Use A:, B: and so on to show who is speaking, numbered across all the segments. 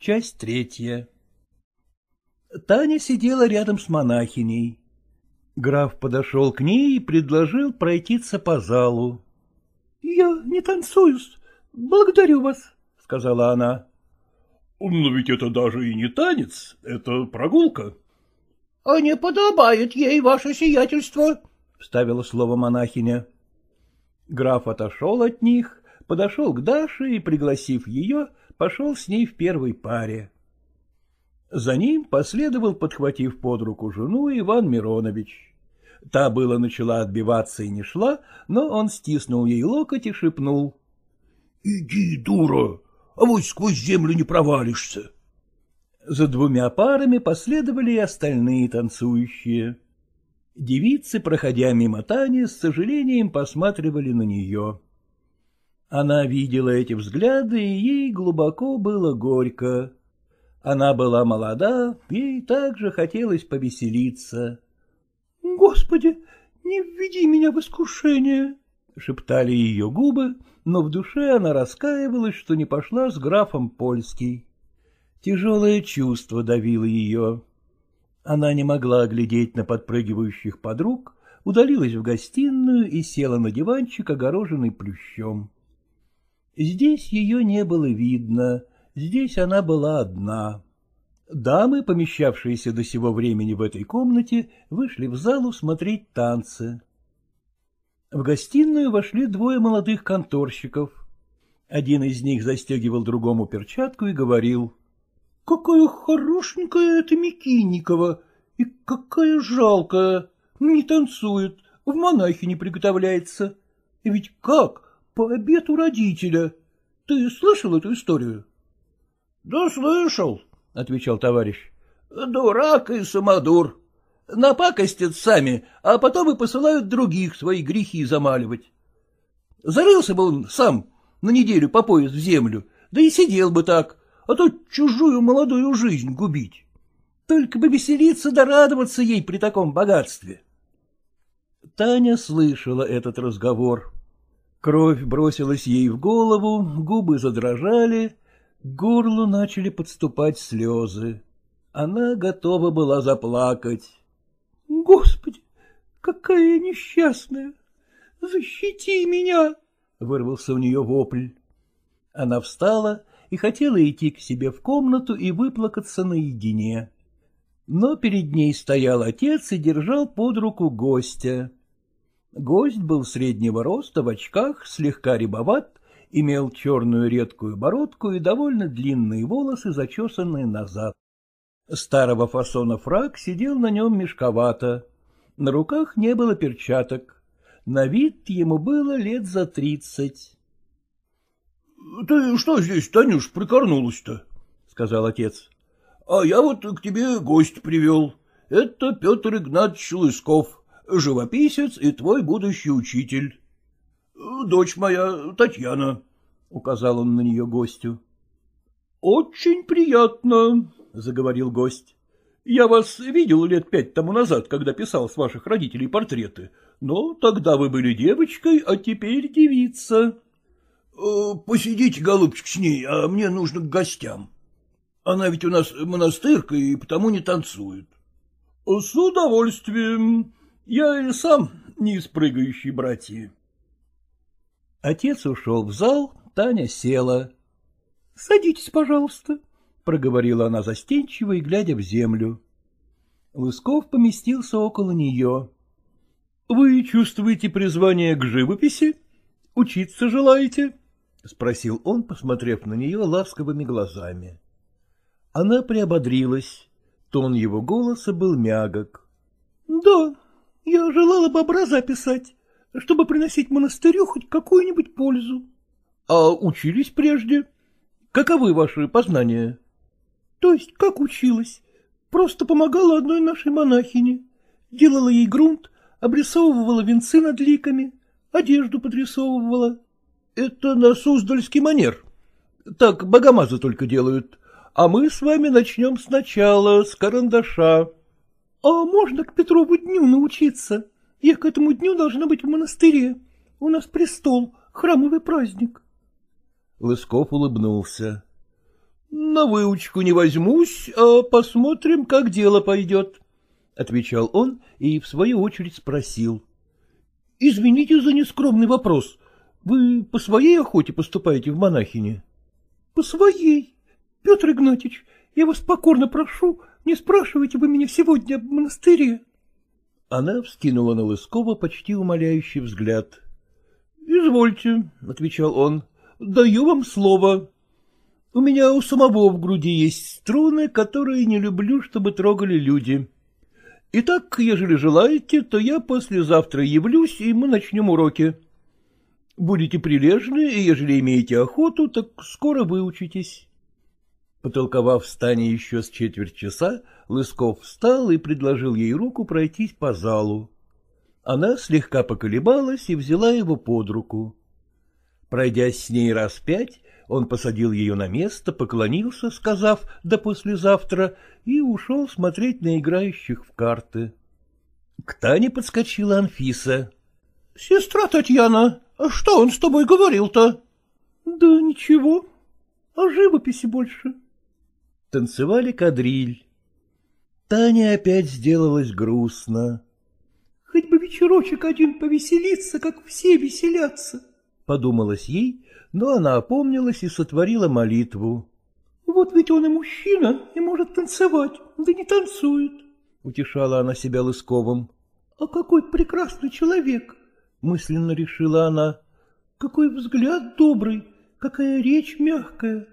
A: Часть третья. Таня сидела рядом с монахиней. Граф подошел к ней и предложил пройтиться по залу. — Я не танцую, благодарю вас, — сказала она.
B: — Но ведь это даже и не танец, это прогулка.
C: — А не подобает ей ваше сиятельство, — вставила слово монахиня.
A: Граф отошел от них, подошел к Даше и, пригласив ее, пошел с ней в первой паре. За ним последовал, подхватив под руку жену, Иван Миронович. Та было начала отбиваться и не шла, но он стиснул ей локоть и шепнул: —
B: Иди, дура, авось сквозь землю не провалишься.
A: За двумя парами последовали и остальные танцующие. Девицы, проходя мимо Тани, с сожалением посматривали на нее. Она видела эти взгляды, и ей глубоко было горько. Она была молода, ей также хотелось повеселиться. — Господи, не введи меня в искушение! — шептали ее губы, но в душе она раскаивалась, что не пошла с графом Польский. Тяжелое чувство давило ее. Она не могла глядеть на подпрыгивающих подруг, удалилась в гостиную и села на диванчик, огороженный плющом. Здесь ее не было видно, здесь она была одна. Дамы, помещавшиеся до сего времени в этой комнате, вышли в залу смотреть танцы. В гостиную вошли двое молодых конторщиков. Один из них застегивал другому перчатку и говорил: — Какая хорошенькая эта Микинникова, и какая жалкая, не танцует, в монахи не приготовляется. И ведь как? По обету родителя. Ты слышал эту историю? — Да слышал, — отвечал товарищ. — Дурак и самодур. Напакостят сами, а потом и посылают других свои грехи замаливать. Зарылся бы он сам на неделю по пояс в землю, да и сидел бы так, а то чужую молодую жизнь губить. Только бы веселиться да радоваться ей при таком богатстве. Таня слышала этот разговор. Кровь бросилась ей в голову, губы задрожали, к горлу начали подступать слезы. Она готова была заплакать. — Господи, какая я несчастная! Защити меня! — вырвался у нее вопль. Она встала и хотела идти к себе в комнату и выплакаться наедине. Но перед ней стоял отец и держал под руку гостя. Гость был среднего роста, в очках, слегка рябоват, имел черную редкую бородку и довольно длинные волосы, зачесанные назад. Старого фасона фрак сидел на нем мешковато. На руках не было перчаток. На вид ему было лет за 30.
B: — Ты что здесь, Танюш, прикорнулась-то? — сказал отец. — А я вот к тебе гость привел. Это Петр Игнатьевич Лысков, живописец и твой будущий учитель. Дочь моя, Татьяна, — указал он на нее гостю. — Очень приятно, — заговорил гость. — Я вас видел лет 5 тому назад, когда писал с ваших родителей портреты, но тогда вы были девочкой, а теперь девица. — Посидите, голубчик, с ней, а мне нужно к гостям. Она ведь у нас монастырка и потому не танцует. — С удовольствием. Я и сам не из прыгающей братьи.
A: Отец ушел в зал, Таня села. — Садитесь, пожалуйста, — проговорила она застенчиво и глядя в землю. Лысков поместился около нее. — Вы чувствуете призвание к живописи? Учиться желаете? — спросил он, посмотрев на нее ласковыми глазами. Она приободрилась. Тон его голоса был мягок. — Да, я желала бы образа писать, чтобы приносить монастырю хоть какую-нибудь пользу. — А учились прежде? Каковы ваши познания? — То есть как училась? Просто помогала одной нашей монахине. Делала ей грунт, обрисовывала венцы над ликами, одежду подрисовывала. — Это на суздальский манер. Так богомазы только делают. А мы с вами начнем сначала, с карандаша. — А можно к Петрову дню научиться? Я к этому дню должна быть в монастыре. У нас престол, храмовый праздник. Лысков улыбнулся. — На выучку не возьмусь, а посмотрим, как дело пойдет, — отвечал он и в свою очередь спросил. — Извините за нескромный вопрос. Вы по своей охоте поступаете в монахини? — По своей. Петр Игнатьич, я вас покорно прошу, не спрашивайте вы меня сегодня об монастыре. Она вскинула на Лыскова почти умоляющий взгляд. — Извольте, — отвечал он, — даю вам слово. У меня у самого в груди есть струны, которые не люблю, чтобы трогали люди. Итак, ежели желаете, то я послезавтра явлюсь, и мы начнем уроки. Будете прилежны, и ежели имеете охоту, так скоро выучитесь. Потолковав с Таней еще с четверть часа, Лысков встал и предложил ей руку пройтись по залу. Она слегка поколебалась и взяла его под руку. Пройдясь с ней раз 5, он посадил ее на место, поклонился, сказав «до послезавтра», и ушел смотреть на играющих в карты. К Тане подскочила Анфиса. — Сестра Татьяна, что он с тобой говорил-то? — Да ничего, о живописи больше. Танцевали кадриль. Таня опять сделалась грустно. — Хоть бы вечерочек один повеселиться, как все веселятся, — подумалось ей, но она опомнилась и сотворила молитву. — Вот ведь он и мужчина, и может танцевать, да не танцует, — утешала она себя Лысковым. — А какой прекрасный человек! — мысленно решила она. — Какой взгляд добрый, какая речь мягкая.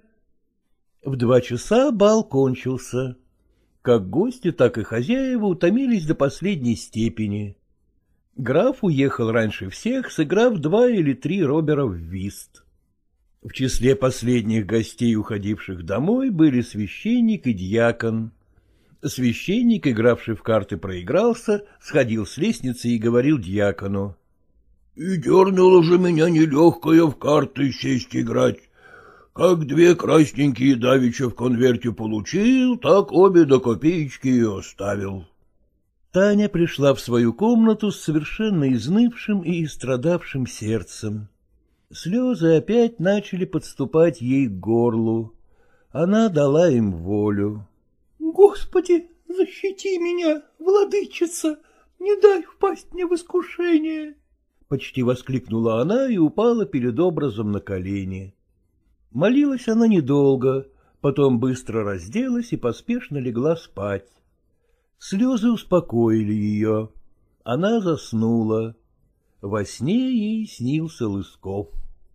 A: В 2 часа бал кончился. Как гости, так и хозяева утомились до последней степени. Граф уехал раньше всех, сыграв 2 или 3 робера в вист. В числе последних гостей, уходивших домой, были священник и дьякон. Священник, игравший в карты, проигрался, сходил с лестницы и говорил дьякону. — И дернуло же меня нелегкое в карты сесть играть. Как 2 красненькие давеча в конверте получил, так обе до копеечки и оставил. Таня пришла в свою комнату с совершенно изнывшим и истрадавшим сердцем. Слезы опять начали подступать ей к горлу. Она дала им волю. — Господи, защити меня, владычица, не дай впасть мне в искушение! — почти воскликнула она и упала перед образом на колени. Молилась она недолго, потом быстро разделась и поспешно легла спать. Слезы успокоили ее. Она заснула. Во сне ей снился Лысков.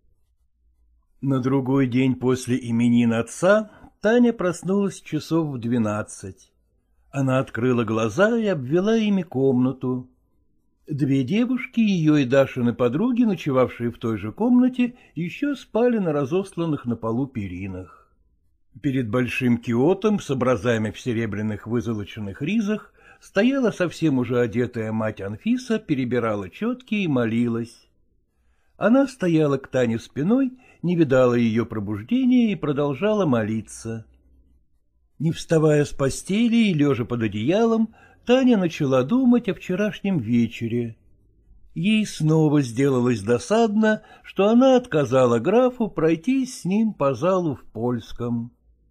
A: На другой день после именин отца Таня проснулась часов в 12. Она открыла глаза и обвела ими комнату. 2 девушки, ее и Дашины подруги, ночевавшие в той же комнате, еще спали на разосланных на полу перинах. Перед большим киотом с образами в серебряных вызолоченных ризах стояла совсем уже одетая мать Анфиса, перебирала четки и молилась. Она стояла к Тане спиной, не видала ее пробуждения и продолжала молиться. Не вставая с постели и лежа под одеялом, Таня начала думать о вчерашнем вечере. Ей снова сделалось досадно, что она отказала графу пройтись с ним по залу в Польском.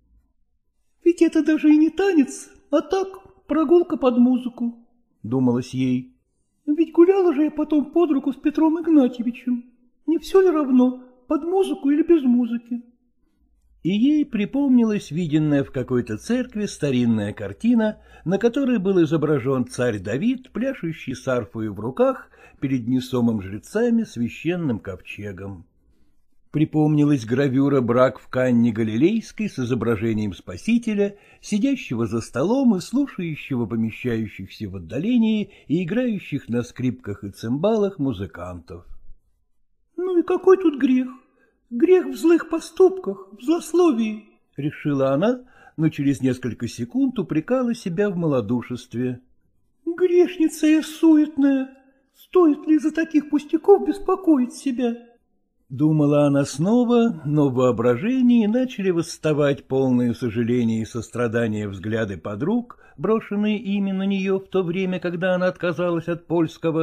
A: — Ведь это даже и не танец, а так прогулка под музыку, — думалось ей. — Ведь гуляла же я потом под руку с Петром Игнатьевичем. Не все ли равно, под музыку или без музыки? И ей припомнилась виденная в какой-то церкви старинная картина, на которой был изображен царь Давид, пляшущий с арфою в руках перед несомым жрецами священным ковчегом. Припомнилась гравюра «Брак в Канне Галилейской» с изображением Спасителя, сидящего за столом и слушающего помещающихся в отдалении и играющих на скрипках и цимбалах музыкантов. — Ну и какой тут грех? Грех в злых поступках, в злословии, — решила она, но через несколько секунд упрекала себя в малодушестве. — Грешница я суетная, стоит ли из-за таких пустяков беспокоить себя? Думала она снова, но в воображении начали восставать полные сожаления и сострадания взгляды подруг, брошенные ими на нее в то время, когда она отказалась от польского,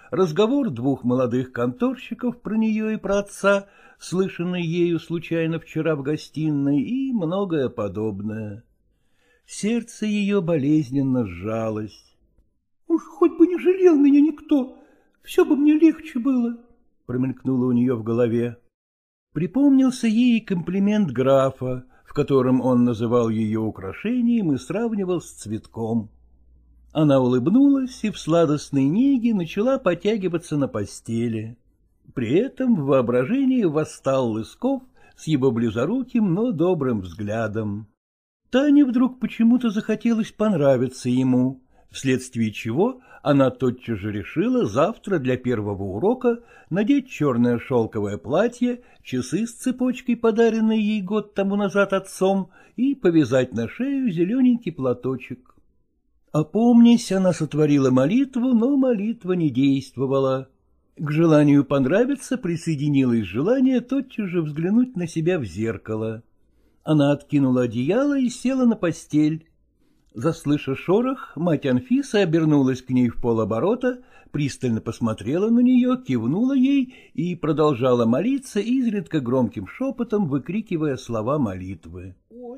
A: разговор двух молодых конторщиков про нее и про отца, слышанный ею случайно вчера в гостиной, и многое подобное. Сердце ее болезненно сжалось. — Уж хоть бы не жалел меня никто, все бы мне легче было, — промелькнуло у нее в голове. Припомнился ей комплимент графа, в котором он называл ее украшением и сравнивал с цветком. Она улыбнулась и в сладостной неге начала потягиваться на постели. При этом в воображении восстал Лысков с его близоруким, но добрым взглядом. Тане вдруг почему-то захотелось понравиться ему, вследствие чего она тотчас же решила завтра для первого урока надеть черное шелковое платье, часы с цепочкой, подаренные ей год тому назад отцом, и повязать на шею зелененький платочек. Опомнясь, она сотворила молитву, но молитва не действовала. К желанию понравиться присоединилось желание тотчас же взглянуть на себя в зеркало. Она откинула одеяло и села на постель. Заслыша шорох, мать Анфисы обернулась к ней в полоборота, пристально посмотрела на нее, кивнула ей и продолжала молиться, изредка громким шепотом выкрикивая слова молитвы.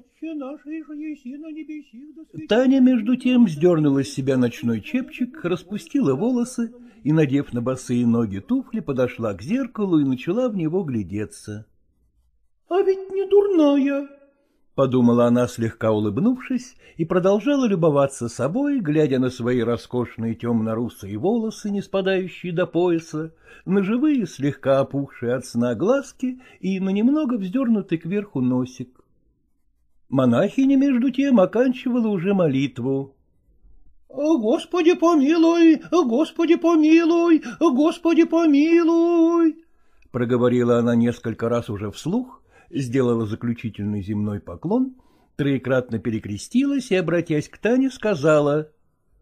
A: Таня, между тем, сдернула с себя ночной чепчик, распустила волосы и, надев на босые ноги туфли, подошла к зеркалу и начала в него глядеться. — А ведь не дурная, — подумала она, слегка улыбнувшись, и продолжала любоваться собой, глядя на свои роскошные темно-русые волосы, не спадающие до пояса, на живые, слегка опухшие от сна глазки и на немного вздернутый кверху носик. Монахиня, между тем, оканчивала уже молитву. — Господи помилуй, Господи помилуй, Господи помилуй! — проговорила она несколько раз уже вслух, сделала заключительный земной поклон, троекратно перекрестилась и, обратясь к Тане, сказала: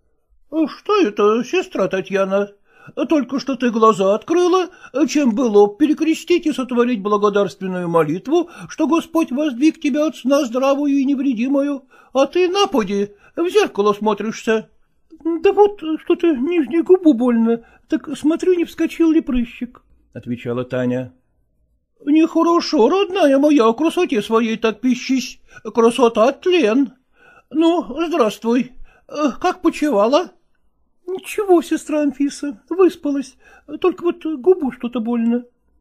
A: — Что это, сестра Татьяна? Только что ты глаза открыла, чем было б перекрестить и сотворить благодарственную молитву, что Господь воздвиг тебя от сна здравую и невредимую, а ты наподи, в зеркало смотришься. — Да вот что-то нижнюю губу больно, так смотрю, не вскочил ли прыщик, — отвечала Таня. — Нехорошо, родная моя, красоте своей так пищись, красота — тлен. Ну, здравствуй, как почивала? — Ничего, сестра Анфиса, выспалась, только вот губу что-то больно.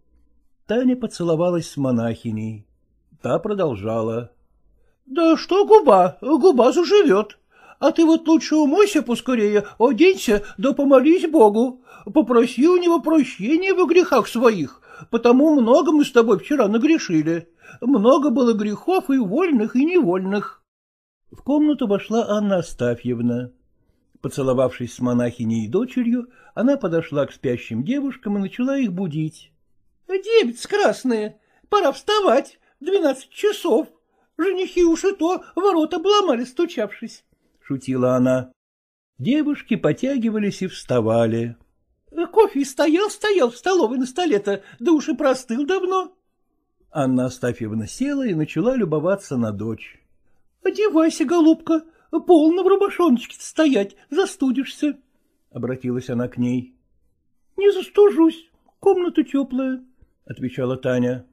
A: Таня поцеловалась с монахиней. Та продолжала. — Да что губа, губа заживет. А ты вот лучше умойся поскорее, оденься, да помолись Богу. Попроси у него прощения во грехах своих, потому много мы с тобой вчера нагрешили. Много было грехов и вольных, и невольных. В комнату вошла Анна Астафьевна. Поцеловавшись с монахиней и дочерью, она подошла к спящим девушкам и начала их будить. — Девицы красные, пора вставать, 12 часов. Женихи уж и то ворота обломали, стучавшись, — шутила она. Девушки потягивались и вставали. — Кофе стоял в столовой на столе-то, да уж и простыл давно. Анна Астафьевна села и начала любоваться на дочь. — Одевайся, голубка, полно в рубашоночке стоять, застудишься, — обратилась она к ней. — Не застужусь, комната теплая, — отвечала Таня.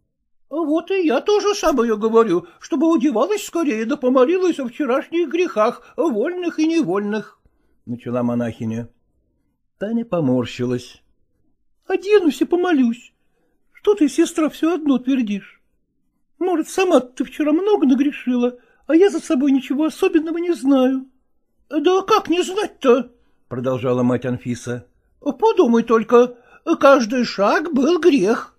A: — Вот и я тоже самое говорю, чтобы удевалась скорее да помолилась о вчерашних грехах, вольных и невольных, — начала монахиня. Таня поморщилась. — Оденусь и помолюсь. Что ты, сестра, все одно твердишь? Может, сама ты вчера много нагрешила, а я за собой ничего особенного не знаю. — Да как не знать-то? — продолжала мать Анфиса. — Подумай только, каждый шаг был грех.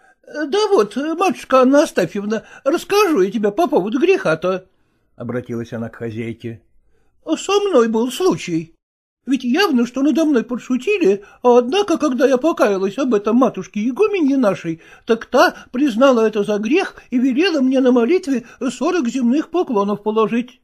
A: Да вот, матушка Анна Астафьевна, расскажу я тебе по поводу греха-то, — обратилась она к хозяйке. — Со мной был случай. Ведь явно, что надо мной подшутили, а однако, когда я покаялась об этом матушке игуменье нашей, так та признала это за грех и велела мне на молитве 40 земных поклонов положить.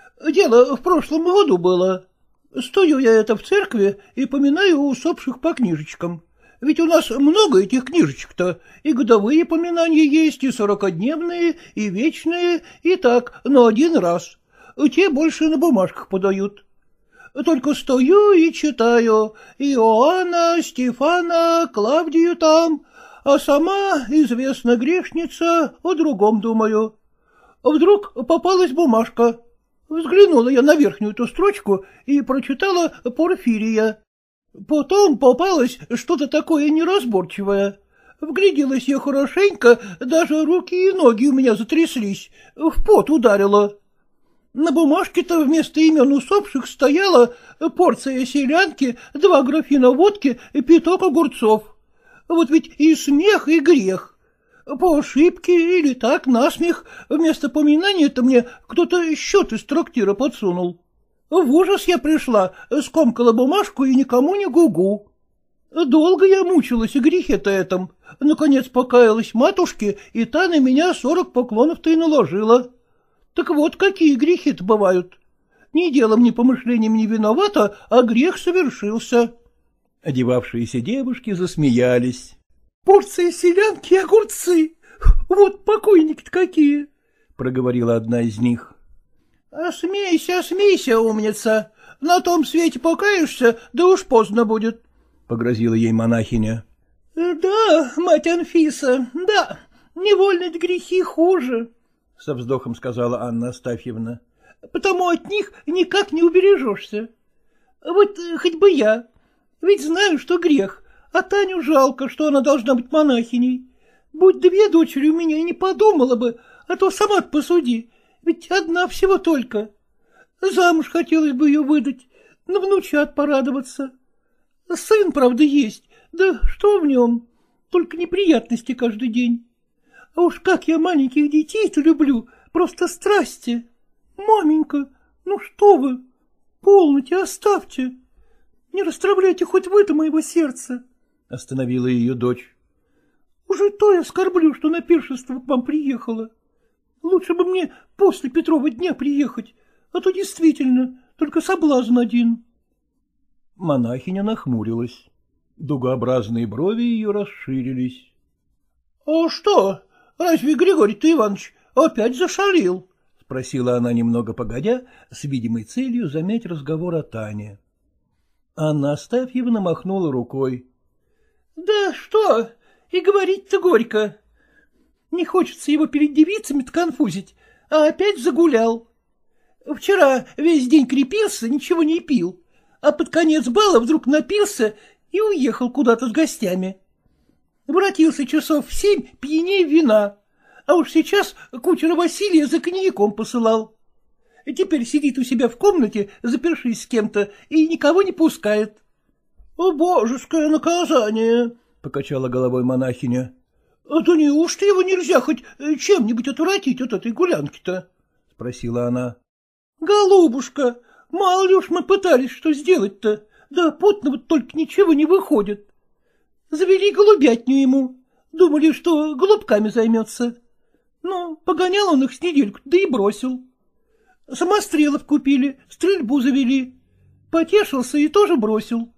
A: Дело в прошлом году было. Стою я это в церкви и поминаю усопших по книжечкам. Ведь у нас много этих книжечек-то, и годовые поминания есть, и 40-дневные, и вечные, и так, но один раз. Те больше на бумажках подают.
C: Только стою и читаю Иоанна, Стефана, Клавдию там, а сама, известная грешница, о другом думаю. Вдруг попалась бумажка. Взглянула я на верхнюю-то строчку и прочитала Порфирия. Потом попалось что-то такое неразборчивое. Вгляделась я хорошенько, даже руки и ноги у меня затряслись, в пот ударило. На бумажке-то вместо имен усопших стояла порция селянки, 2 графина водки и 5 огурцов. Вот ведь и смех, и грех. По ошибке или так насмех вместо поминания-то мне кто-то счет из трактира подсунул. В ужас я пришла, скомкала бумажку и никому не гугу. Долго я мучилась о грехе-то этом. Наконец покаялась матушке, и та на меня 40 поклонов-то и наложила. Так вот, какие грехи-то бывают. Ни делом, ни помышлением не виновата, а грех совершился.
A: Одевавшиеся девушки засмеялись.
C: — Порция селянки и огурцы. Вот покойники-то какие! — проговорила одна из них. — Смейся, смейся, умница. На том свете покаешься, да уж поздно будет, — погрозила ей монахиня. — Да, мать Анфиса, да, невольные грехи хуже, — со вздохом сказала Анна Астафьевна. — Потому от них никак не убережешься. Вот хоть бы я, ведь знаю, что грех, а Таню жалко, что она должна быть монахиней. Будь 2 дочери у меня и не подумала бы, а то сама посуди, ведь одна всего только. Замуж хотелось бы ее выдать, на внучат порадоваться. Сын, правда, есть, да что в нем, только неприятности каждый день. А уж как я маленьких детей-то люблю, просто страсти. Маменька, ну что вы, полноте, оставьте. Не расстравляйте хоть вы-то моего сердца, — остановила ее дочь. Уже то я скорблю, что на пиршество к вам приехала. Лучше бы мне после Петрова дня приехать, а то действительно только соблазн один.
A: Монахиня нахмурилась. Дугообразные брови ее расширились.
C: — А что, разве Григорий-то Иванович опять зашалил? — спросила она немного погодя, с видимой целью замять разговор о Тане.
A: Анна Астафьевна махнула рукой.
C: — Да что, и говорить-то горько. Не хочется его перед девицами-то конфузить, а опять загулял. Вчера весь день крепился, ничего не пил, а под конец бала вдруг напился и уехал куда-то с гостями. Воротился часов в 7 пьянее вина, а уж сейчас кучера Василия за коньяком посылал. Теперь сидит у себя в комнате, запершись с кем-то, и никого не пускает. — Божеское наказание! — покачала головой монахиня. — Да неужто его нельзя хоть чем-нибудь отвратить от этой гулянки-то? — спросила она. — Голубушка, мало ли уж мы пытались что сделать-то, да потно вот только ничего не выходит. Завели голубятню ему, думали, что голубками займется. Ну, погонял он их с недельку, да и бросил. Самострелов купили, стрельбу завели. Потешился и тоже бросил.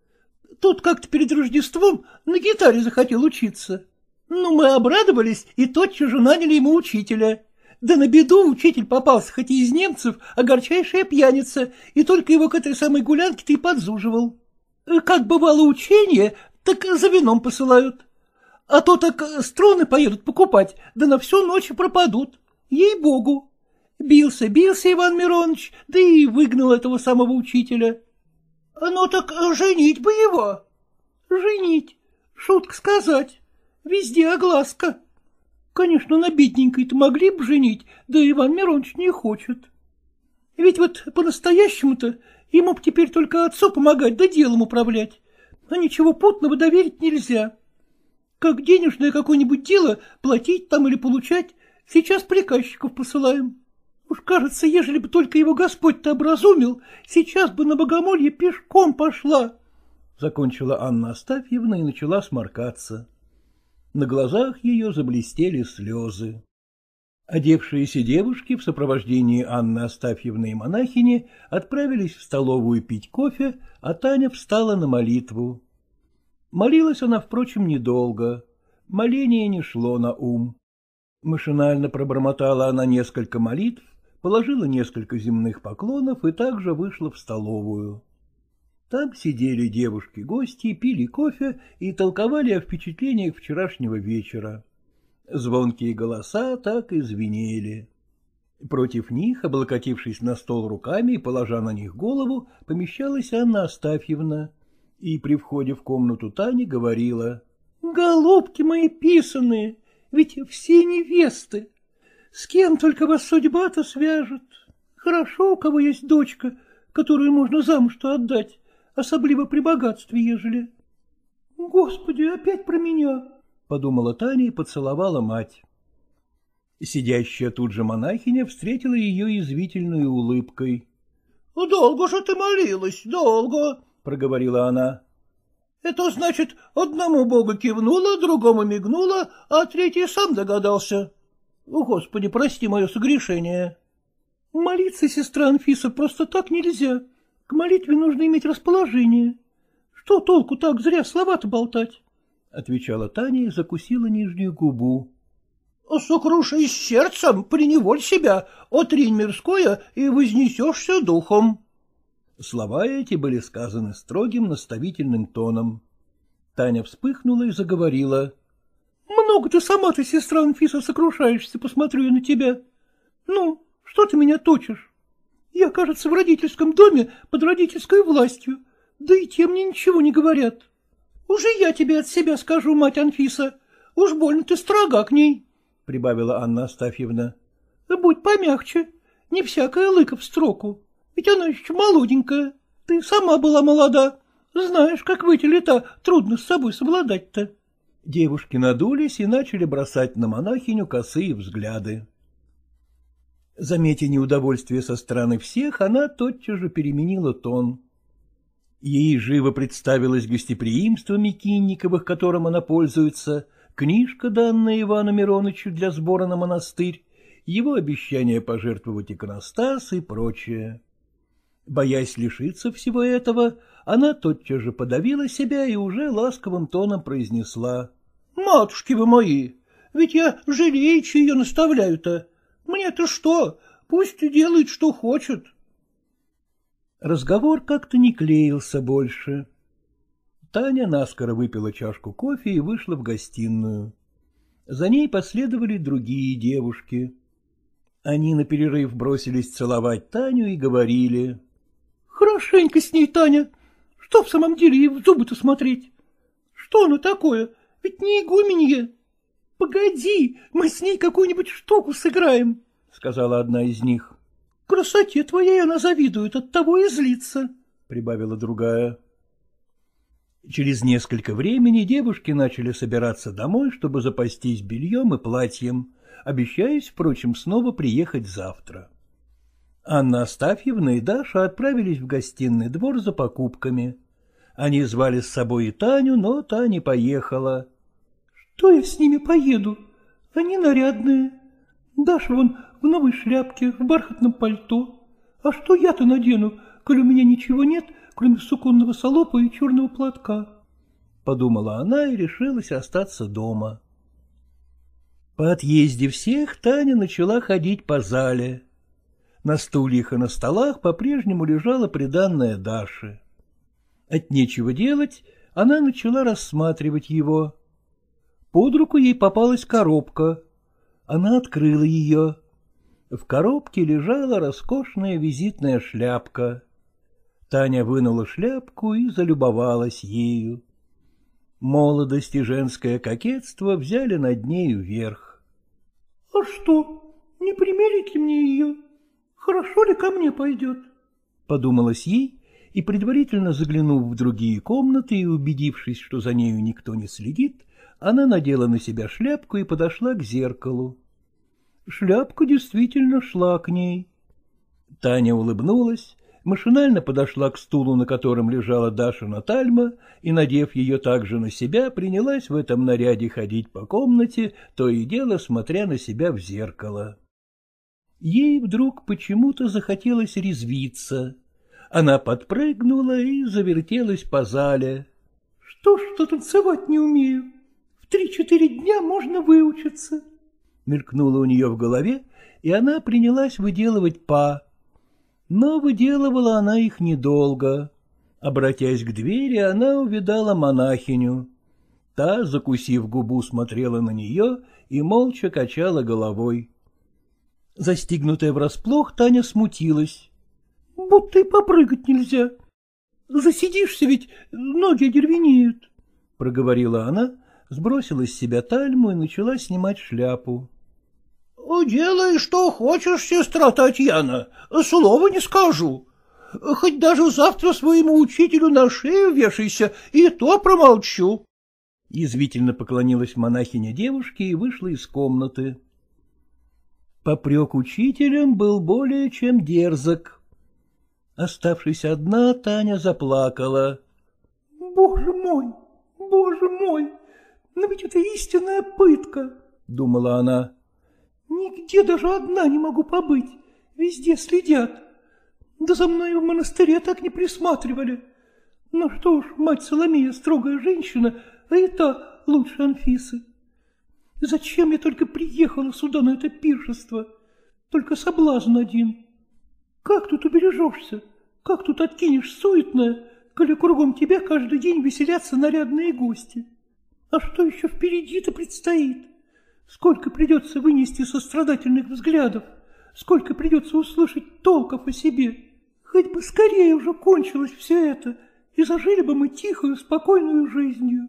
C: Тут как-то перед Рождеством на гитаре захотел учиться. Ну, мы обрадовались и тотчас же наняли ему учителя. Да на беду учитель попался, хоть и из немцев, а горчайшая пьяница, и только его к этой самой гулянке-то и подзуживал. Как бывало учение, так за вином посылают. А то так струны поедут покупать, да на всю ночь пропадут. Ей-богу. Бился Иван Миронович, да и выгнал этого самого учителя. — Ну так женить бы его. — Женить? Шутка сказать. Везде огласка. Конечно, на бедненькой-то могли бы женить, да Иван Миронович не хочет. Ведь вот по-настоящему-то ему б теперь только отцу помогать да делом управлять, а ничего путного доверить нельзя. Как денежное какое-нибудь дело платить там или получать, сейчас приказчиков посылаем. Уж кажется, ежели бы только его Господь-то образумил, сейчас бы на богомолье пешком пошла.
A: Закончила Анна Астафьевна и начала сморкаться. На глазах ее заблестели слезы. Одевшиеся девушки в сопровождении Анны Астафьевны и монахини отправились в столовую пить кофе, а Таня встала на молитву. Молилась она, впрочем, недолго. Моление не шло на ум. Машинально пробормотала она несколько молитв, положила несколько земных поклонов и также вышла в столовую. Там сидели девушки-гости, пили кофе и толковали о впечатлениях вчерашнего вечера. Звонкие голоса так и звенели. Против них, облокотившись на стол руками и положа на них голову, помещалась Анна Астафьевна и при входе в комнату Тани говорила: — Голубки мои писаные, ведь все невесты. С кем только вас судьба-то свяжет. Хорошо, у кого есть дочка, которую можно замуж-то отдать, особливо при богатстве ежели. — Господи, опять про меня! — подумала Таня и поцеловала мать. Сидящая тут же монахиня встретила ее язвительной улыбкой. — Долго же ты молилась, долго, — проговорила она. — Это значит, одному богу кивнула, другому мигнула, а третий сам догадался. Господи, прости мое согрешение. — Молиться, сестра Анфиса, просто так нельзя. К молитве нужно иметь расположение. Что толку так зря слова-то болтать? — отвечала Таня и закусила нижнюю губу. — Сокрушись сердцем, преневоль себя, отринь мирское и вознесешься духом. Слова эти были сказаны строгим наставительным тоном. Таня вспыхнула и заговорила. — Много ты сама-то, сестра Анфиса, сокрушаешься, посмотрю я на тебя. Ну, что ты меня точишь? Я, кажется, в родительском доме под родительской властью, да и те мне ничего не говорят. Уже я тебе от себя скажу, мать Анфиса, уж больно ты строга к ней, — прибавила Анна Астафьевна. — Будь помягче, не всякая лыка в строку, ведь она еще молоденькая, ты сама была молода, знаешь, как в эти лета трудно с собой совладать-то. Девушки надулись и начали бросать на монахиню косые взгляды. Заметя неудовольствие со стороны всех, она тотчас же переменила тон. Ей живо представилось гостеприимство Микинниковых, которым она пользуется, книжка, данная Ивану Миронычу для сбора на монастырь, его обещание пожертвовать иконостас и прочее. Боясь лишиться всего этого, она тотчас же подавила себя и уже ласковым тоном произнесла: — Матушки вы мои, ведь я жалеючи ее наставляю-то. Мне-то что, пусть делает, что хочет. Разговор как-то не клеился больше. Таня наскоро выпила чашку кофе и вышла в гостиную. За ней последовали другие девушки. Они на перерыв бросились целовать Таню и говорили: — Хорошенько с ней, Таня, что в самом деле ей в зубы-то смотреть? Что оно такое, ведь не игуменье. — Погоди, мы с ней какую-нибудь штуку сыграем, — сказала одна из них. — Красоте твоей она завидует, оттого и злится, — прибавила другая. Через несколько времени девушки начали собираться домой, чтобы запастись бельем и платьем, обещаясь, впрочем, снова приехать завтра. Анна Астафьевна и Даша отправились в гостиный двор за покупками. Они звали с собой и Таню, но та не поехала. — Что я с ними поеду? Они нарядные. Даша вон в новой шляпке, в бархатном пальто. А что я-то надену, коль у меня ничего нет, кроме суконного салопа и черного платка? Подумала она и решилась остаться дома. По отъезде всех Таня начала ходить по зале. На стульях и на столах по-прежнему лежала приданная Даши. От нечего делать она начала рассматривать его. Под руку ей попалась коробка. Она открыла ее. В коробке лежала роскошная визитная шляпка. Таня вынула шляпку и залюбовалась ею. Молодость и женское кокетство взяли над нею верх. — А что, не примерить ли мне ее? Хорошо ли ко мне пойдет? — подумалось ей, и, предварительно заглянув в другие комнаты и убедившись, что за нею никто не следит, она надела на себя шляпку и подошла к зеркалу. Шляпка действительно шла к ней. Таня улыбнулась, машинально подошла к стулу, на котором лежала Дашина тальма, и, надев ее также на себя, принялась в этом наряде ходить по комнате, то и дело смотря на себя в зеркало. Ей вдруг почему-то захотелось резвиться. Она подпрыгнула и завертелась по зале. — Что танцевать не умею? В 3-4 дня можно выучиться. Мелькнуло у нее в голове, и она принялась выделывать па. Но выделывала она их недолго. Обратясь к двери, она увидала монахиню. Та, закусив губу, смотрела на нее и молча качала головой. Застигнутая врасплох, Таня смутилась. — Будто и попрыгать нельзя. Засидишься ведь, ноги одервенеют, — проговорила она, сбросила с себя тальму и начала снимать шляпу.
B: — Делай, что хочешь, сестра Татьяна, слова не скажу. Хоть даже завтра своему учителю на шею вешайся, и то промолчу.
A: Язвительно поклонилась монахиня девушке и вышла из комнаты. Попрек учителем был более чем дерзок. Оставшись одна, Таня заплакала. — Боже мой, но ведь это истинная пытка, — думала она. — Нигде даже одна не могу побыть, везде следят. Да за мной в монастыре так не присматривали. Ну что ж, мать Соломея строгая женщина, а и та лучше Анфисы. Зачем я только приехала сюда на это пиршество? Только соблазн один. Как тут убережешься? Как тут откинешь суетное, коли кругом тебя каждый день веселятся нарядные гости? А что еще впереди-то предстоит? Сколько придется вынести сострадательных взглядов, сколько придется услышать толков о себе. Хоть бы скорее уже кончилось все это, и зажили бы мы тихую, спокойную жизнью.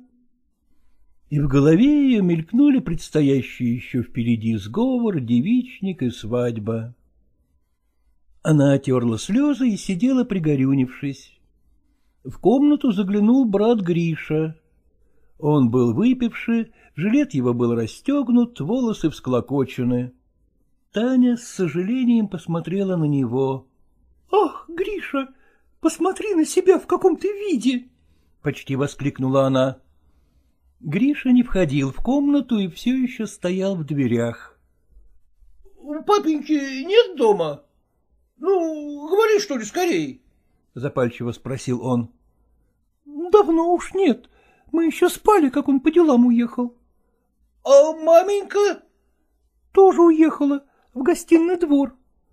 A: И в голове ее мелькнули предстоящие еще впереди сговор, девичник и свадьба. Она отерла слезы и сидела пригорюнившись. В комнату заглянул брат Гриша. Он был выпивший, жилет его был расстегнут, волосы всклокочены. Таня с сожалением посмотрела на него. — Ах, Гриша, посмотри на себя, в каком ты виде! — почти воскликнула она. Гриша не входил в комнату и все еще стоял в дверях.
B: — Папеньки нет дома? Ну, говори, что ли, скорей? — запальчиво спросил он.
C: — Давно уж нет. Мы еще спали, как он по делам уехал.
B: — А маменька?
C: — Тоже уехала, в гостиный двор.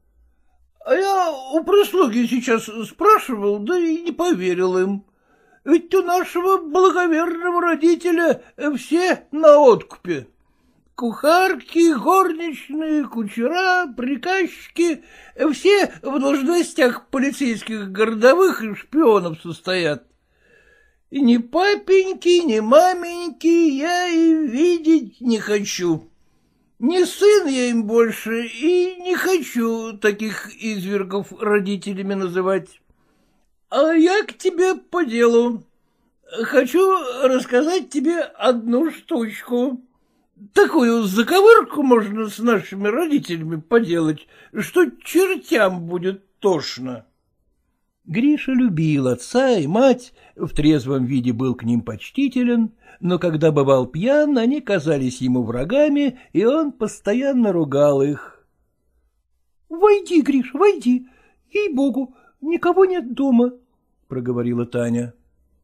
B: — А я у прислуги сейчас спрашивал, да и не поверил им. Ведь у нашего благоверного родителя все на откупе. Кухарки, горничные, кучера, приказчики — все в должностях полицейских городовых и шпионов состоят. И ни папеньки, ни маменьки я и видеть не хочу. Не сын я им больше и не хочу таких извергов родителями называть. А я к тебе по делу. Хочу рассказать тебе одну штучку. Такую заковырку можно с нашими родителями поделать, что чертям будет тошно.
A: Гриша любил отца и мать, в трезвом виде был к ним почтителен, но когда бывал пьян, они казались ему врагами, и он постоянно ругал их.
C: — Войди, Гриша, войди, ей-богу, никого нет дома, — проговорила Таня.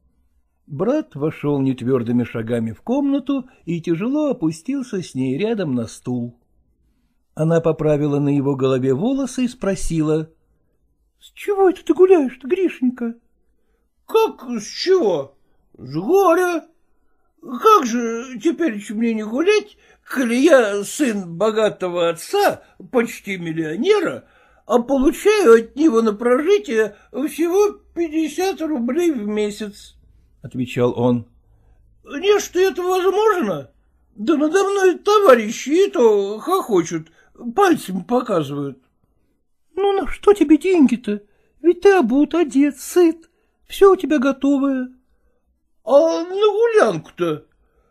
A: Брат вошел нетвердыми шагами в комнату и тяжело опустился с ней рядом на стул. Она поправила на его голове волосы и спросила: — С чего это ты гуляешь-то, Гришенька?
B: — Как с чего? С горя. Как же теперь мне не гулять, коли я сын богатого отца, почти миллионера, а получаю от него на прожитие всего 50 рублей в месяц? — отвечал он. — Нечто это возможно? Да надо мной товарищи и то хохочут, пальцами показывают.
C: — Ну, на что тебе деньги-то? Ведь ты обут, одет, сыт, все у тебя готовое.
B: — А на гулянку-то?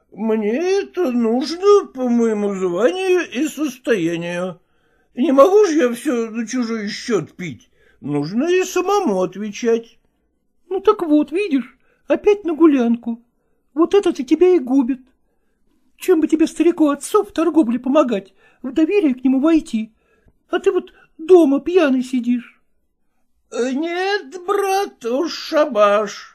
B: Мне это нужно по моему званию и состоянию. Не могу же я все на чужой счет пить, нужно и самому отвечать.
C: — Ну так вот, видишь, опять на гулянку. Вот это-то тебя и губит. Чем бы тебе, старику отцу, в торговле помогать, в доверие к нему войти, а ты вот дома пьяный сидишь.
B: — Нет, брат, уж шабаш.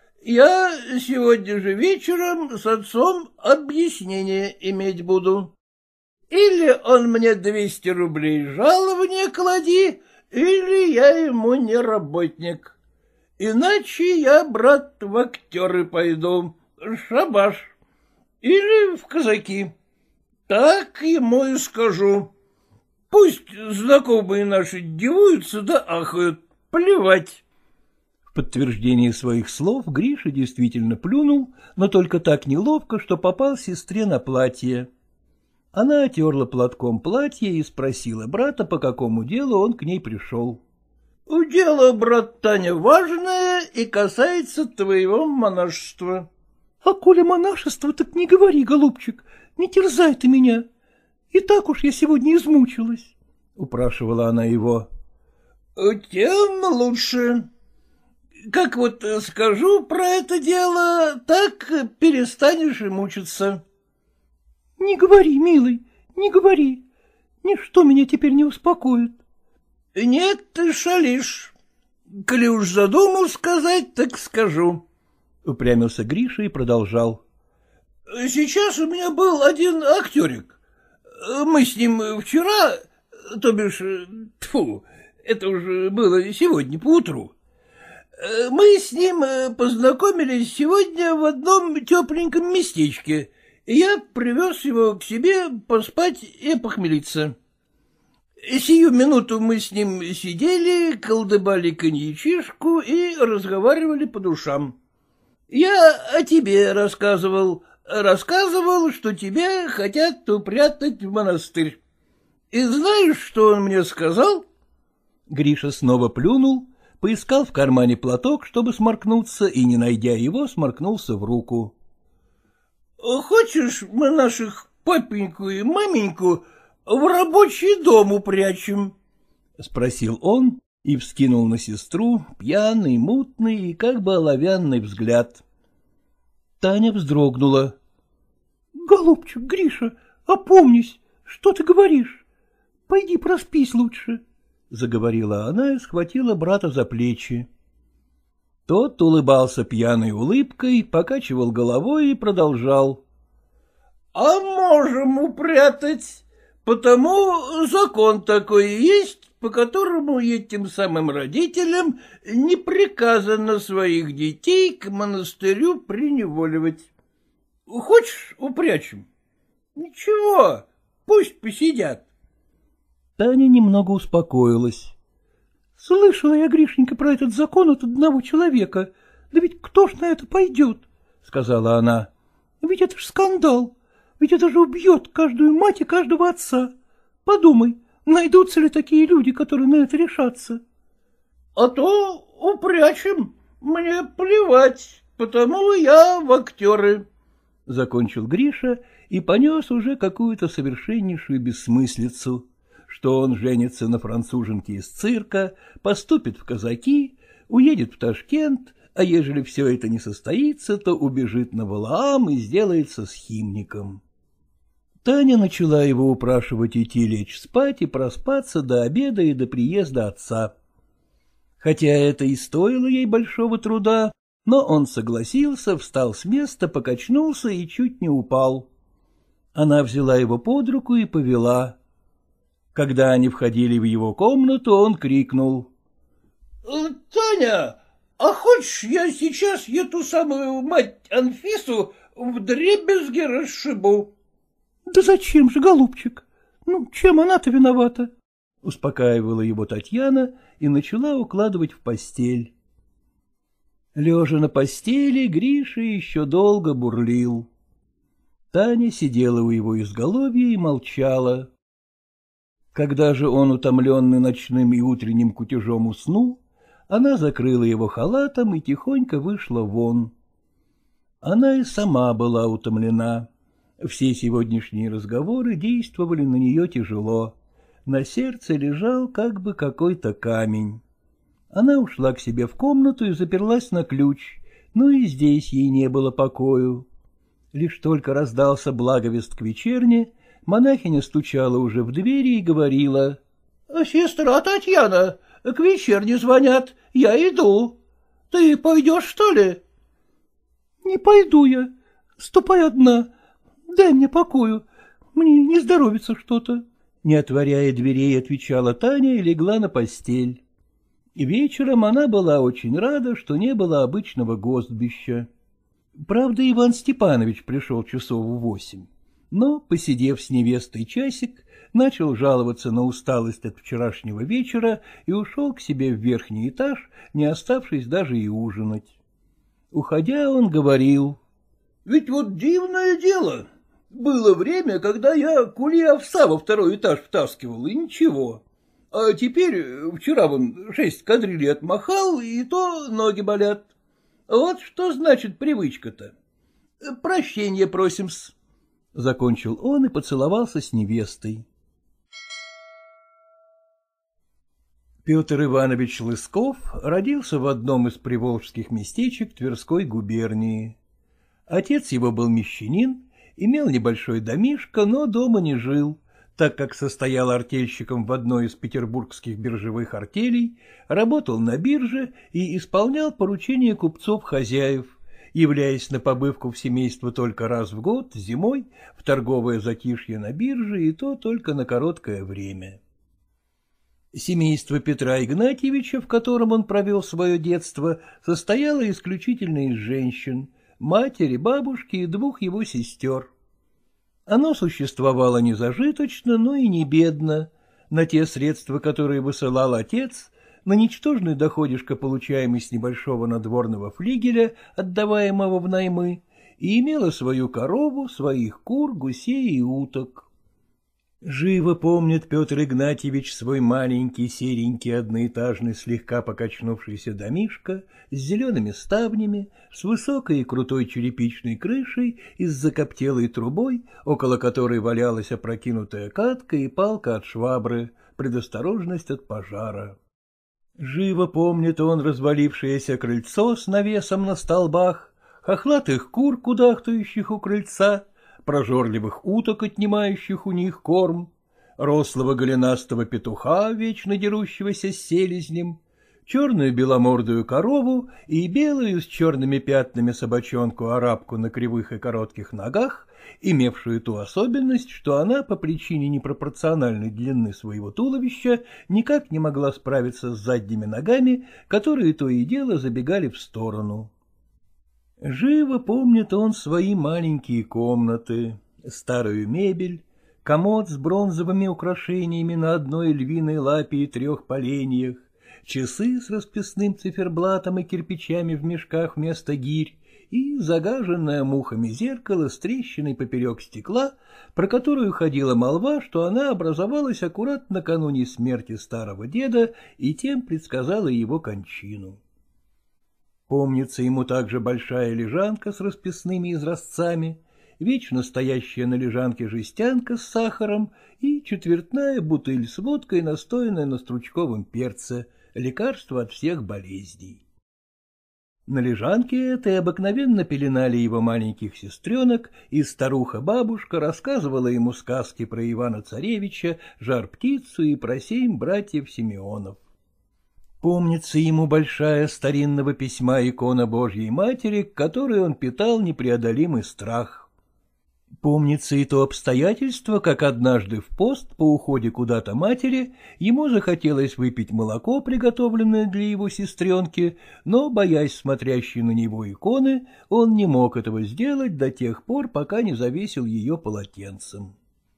B: Я сегодня же вечером с отцом объяснение иметь буду. Или он мне 200 рублей жалования клади, или я ему не работник. Иначе я, брат, в актеры пойду, шабаш, или в казаки. Так ему и скажу. Пусть знакомые наши дивуются да ахают, плевать.
A: В подтверждение своих слов Гриша действительно плюнул, но только так неловко, что попал сестре на платье. Она отерла платком платье и спросила брата, по какому делу он к ней пришел.
B: — Дело, брат Таня, важное и касается твоего монашества.
C: — А коли монашество, так не говори, голубчик, не терзай ты меня. И так уж я сегодня измучилась, — упрашивала она его.
B: — Тем лучше. Как вот скажу про это дело, так перестанешь и мучиться.
C: — Не говори, милый, не говори. Ничто меня теперь не успокоит.
B: — Нет, ты шалишь. Коли уж задумал сказать, так скажу.
A: — упрямился Гриша и продолжал.
B: — Сейчас у меня был один актерик. Мы с ним вчера, то бишь, тьфу, это уже было сегодня поутру. Мы с ним познакомились сегодня в одном тепленьком местечке, и я привез его к себе поспать и похмелиться. Сию минуту мы с ним сидели, колдыбали коньячишку и разговаривали по душам. Я о тебе рассказывал, что тебя хотят упрятать в монастырь. И знаешь, что он мне сказал?
A: Гриша снова плюнул, поискал в кармане платок, чтобы сморкнуться, и, не найдя его, сморкнулся в руку.
B: — Хочешь, мы наших папеньку и маменьку в рабочий дом упрячем?
A: — спросил он и вскинул на сестру пьяный, мутный и как бы оловянный взгляд. Таня вздрогнула.
C: — Голубчик, Гриша, опомнись, что ты говоришь? Пойди проспись лучше, — заговорила она и схватила брата за плечи.
A: Тот улыбался пьяной улыбкой, покачивал головой и продолжал.
B: — А можем упрятать, потому закон такой есть, по которому этим самым родителям не приказано своих детей к монастырю приневоливать. Хочешь, упрячем? Ничего, пусть посидят.
A: Таня немного успокоилась.
C: — Слышала я, Гришенька, про этот закон от одного человека. Да ведь кто ж на это пойдет? — сказала она. — Ведь это ж скандал. Ведь это же убьет каждую мать и каждого отца. Подумай, найдутся ли такие люди, которые на это решатся?
B: — А то упрячем, мне плевать, потому я в актеры,
A: — закончил Гриша и понес уже какую-то совершеннейшую бессмыслицу, что он женится на француженке из цирка, поступит в казаки, уедет в Ташкент, а ежели все это не состоится, то убежит на Валаам и сделается схимником. Таня начала его упрашивать идти лечь спать и проспаться до обеда и до приезда отца. Хотя это и стоило ей большого труда, но он согласился, встал с места, покачнулся и чуть не упал. Она взяла его под руку и повела. Когда они входили в его комнату, он крикнул. —
B: Таня, а хочешь, я сейчас эту самую мать Анфису вдребезги расшибу?
C: — Да зачем же, голубчик? Ну, чем она-то виновата?
A: — успокаивала его Татьяна и начала укладывать в постель. Лежа на постели, Гриша еще долго бурлил. Таня сидела у его изголовья и молчала. Когда же он, утомленный ночным и утренним кутежом, уснул, она закрыла его халатом и тихонько вышла вон. Она и сама была утомлена. Все сегодняшние разговоры действовали на нее тяжело. На сердце лежал как бы какой-то камень. Она ушла к себе в комнату и заперлась на ключ, но и здесь ей не было покою. Лишь только раздался благовест к вечерне, монахиня стучала уже в двери и говорила.
B: — Сестра Татьяна, к вечерне звонят, я иду. Ты пойдешь, что ли?
C: — Не пойду я. Ступай одна. Дай мне покою. мне не здоровится что-то.
A: Не отворяя дверей, отвечала Таня и легла на постель. Вечером она была очень рада, что не было обычного гостбища. Правда, Иван Степанович пришел часов в 8, но, посидев с невестой часик, начал жаловаться на усталость от вчерашнего вечера и ушел к себе в верхний этаж, не оставшись даже и ужинать. Уходя, он говорил:
B: — Ведь вот дивное дело. Было время, когда я кули овса во второй этаж втаскивал, и ничего. А теперь, вчера вон 6 кадрилей отмахал, и то ноги болят. Вот что значит привычка-то. Прощения просим-с.
A: Закончил он и поцеловался с невестой. Петр Иванович Лысков родился в одном из приволжских местечек Тверской губернии. Отец его был мещанин, имел небольшой домишко, но дома не жил, так как состоял артельщиком в одной из петербургских биржевых артелей, работал на бирже и исполнял поручения купцов-хозяев, являясь на побывку в семейство только раз в год, зимой, в торговое затишье на бирже, и то только на короткое время. Семейство Петра Игнатьевича, в котором он провел свое детство, состояло исключительно из женщин, матери, бабушки и 2 его сестер. Оно существовало не зажиточно, но и не бедно. На те средства, которые высылал отец, на ничтожный доходишко, получаемый с небольшого надворного флигеля, отдаваемого в наймы, и имела свою корову, своих кур, гусей и уток. Живо помнит Петр Игнатьевич свой маленький серенький одноэтажный слегка покачнувшийся домишко с зелеными ставнями, с высокой и крутой черепичной крышей и с закоптелой трубой, около которой валялась опрокинутая катка и палка от швабры, предосторожность от пожара. Живо помнит он развалившееся крыльцо с навесом на столбах, хохлатых кур, кудахтающих у крыльца, прожорливых уток, отнимающих у них корм, рослого голенастого петуха, вечно дерущегося с селезнем, черную беломордую корову и белую с черными пятнами собачонку-арабку на кривых и коротких ногах, имевшую ту особенность, что она по причине непропорциональной длины своего туловища никак не могла справиться с задними ногами, которые то и дело забегали в сторону. Живо помнит он свои маленькие комнаты, старую мебель, комод с бронзовыми украшениями на одной львиной лапе и 3 поленьях, часы с расписным циферблатом и кирпичами в мешках вместо гирь и загаженное мухами зеркало с трещиной поперек стекла, про которую ходила молва, что она образовалась аккурат накануне смерти старого деда и тем предсказала его кончину. Помнится ему также большая лежанка с расписными изразцами, вечно стоящая на лежанке жестянка с сахаром и четвертная бутыль с водкой, настоянная на стручковом перце, лекарство от всех болезней. На лежанке этой обыкновенно пеленали его маленьких сестренок, и старуха-бабушка рассказывала ему сказки про Ивана-царевича, Жар-птицу и про 7 братьев Симеонов. Помнится ему большая старинного письма икона Божьей Матери, к которой он питал непреодолимый страх. Помнится и то обстоятельство, как однажды в пост по уходе куда-то матери ему захотелось выпить молоко, приготовленное для его сестренки, но, боясь смотрящей на него иконы, он не мог этого сделать до тех пор, пока не завесил ее полотенцем.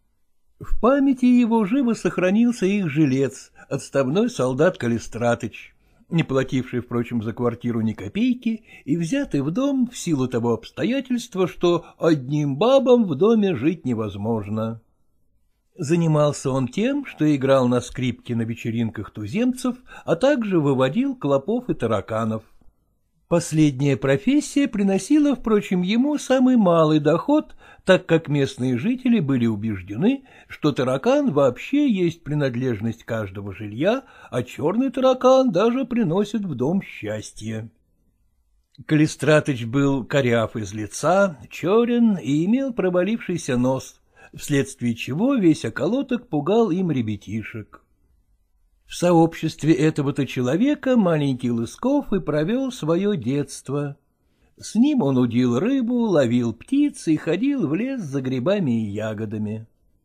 A: В памяти его живо сохранился их жилец, отставной солдат Калистратыч, не плативший, впрочем, за квартиру ни копейки и взятый в дом в силу того обстоятельства, что одним бабам в доме жить невозможно. Занимался он тем, что играл на скрипке на вечеринках туземцев, а также выводил клопов и тараканов. Последняя профессия приносила, впрочем, ему самый малый доход, так как местные жители были убеждены, что таракан вообще есть принадлежность каждого жилья, а черный таракан даже приносит в дом счастье. Калистратыч был коряв из лица, черен и имел провалившийся нос, вследствие чего весь околоток пугал им ребятишек. В сообществе этого-то человека маленький Лысков и провел свое детство. С ним он удил рыбу, ловил птиц и ходил в лес за грибами и ягодами.